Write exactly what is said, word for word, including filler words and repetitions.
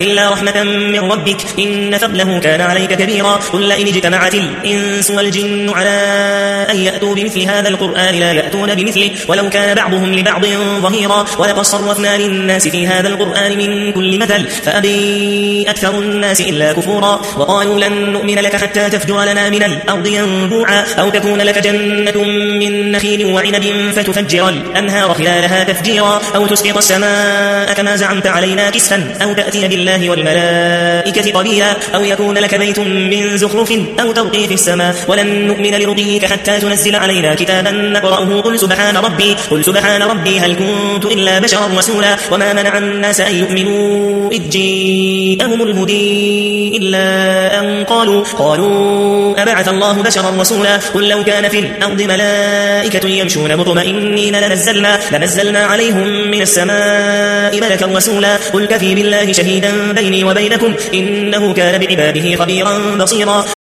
إلا رحمة من ربك إن فضله كان عليك كبيرا قل لئن اجتمعت الإنس والجن على أن يأتوا بمثل هذا القرآن لا يأتون بمثله ولو كان بعضهم لبعض ظهيرا ولقد صرفنا للناس في هذا القرآن من كل مثل فأبي أكثر الناس إلا كفورا وقالوا لن نؤمن لك حتى تفجر لنا من الأرض ينبوعا أو تكون لك جنة من نخيل وعنب فتفجر الأنهار خلالها تفجيرا أو تسقط السماء كما زعمت علينا كسفا أو تأتي بالله والملائكة قبيلا أو يكون لك بيت من زخرف أو ترقي في السماء ولن نؤمن لرقيك حتى تنزل علينا كتابا نقرأه قل سبحان ربي قل سبحان ربي هل كنت إلا بشرا رسولا وما منع الناس أن يؤمنوا إذ جاءهم الهدي إلا أن قالوا قالوا أبعث الله بشرا رسولا قل لو كان في الأرض ملائكة يمشون مطمئنين لنزلنا, لنزلنا عليهم من السماء ملكا رسولا قل كفي بالله شهيدا بيني وبينكم إنه كان بعباده خبيرا بصيرا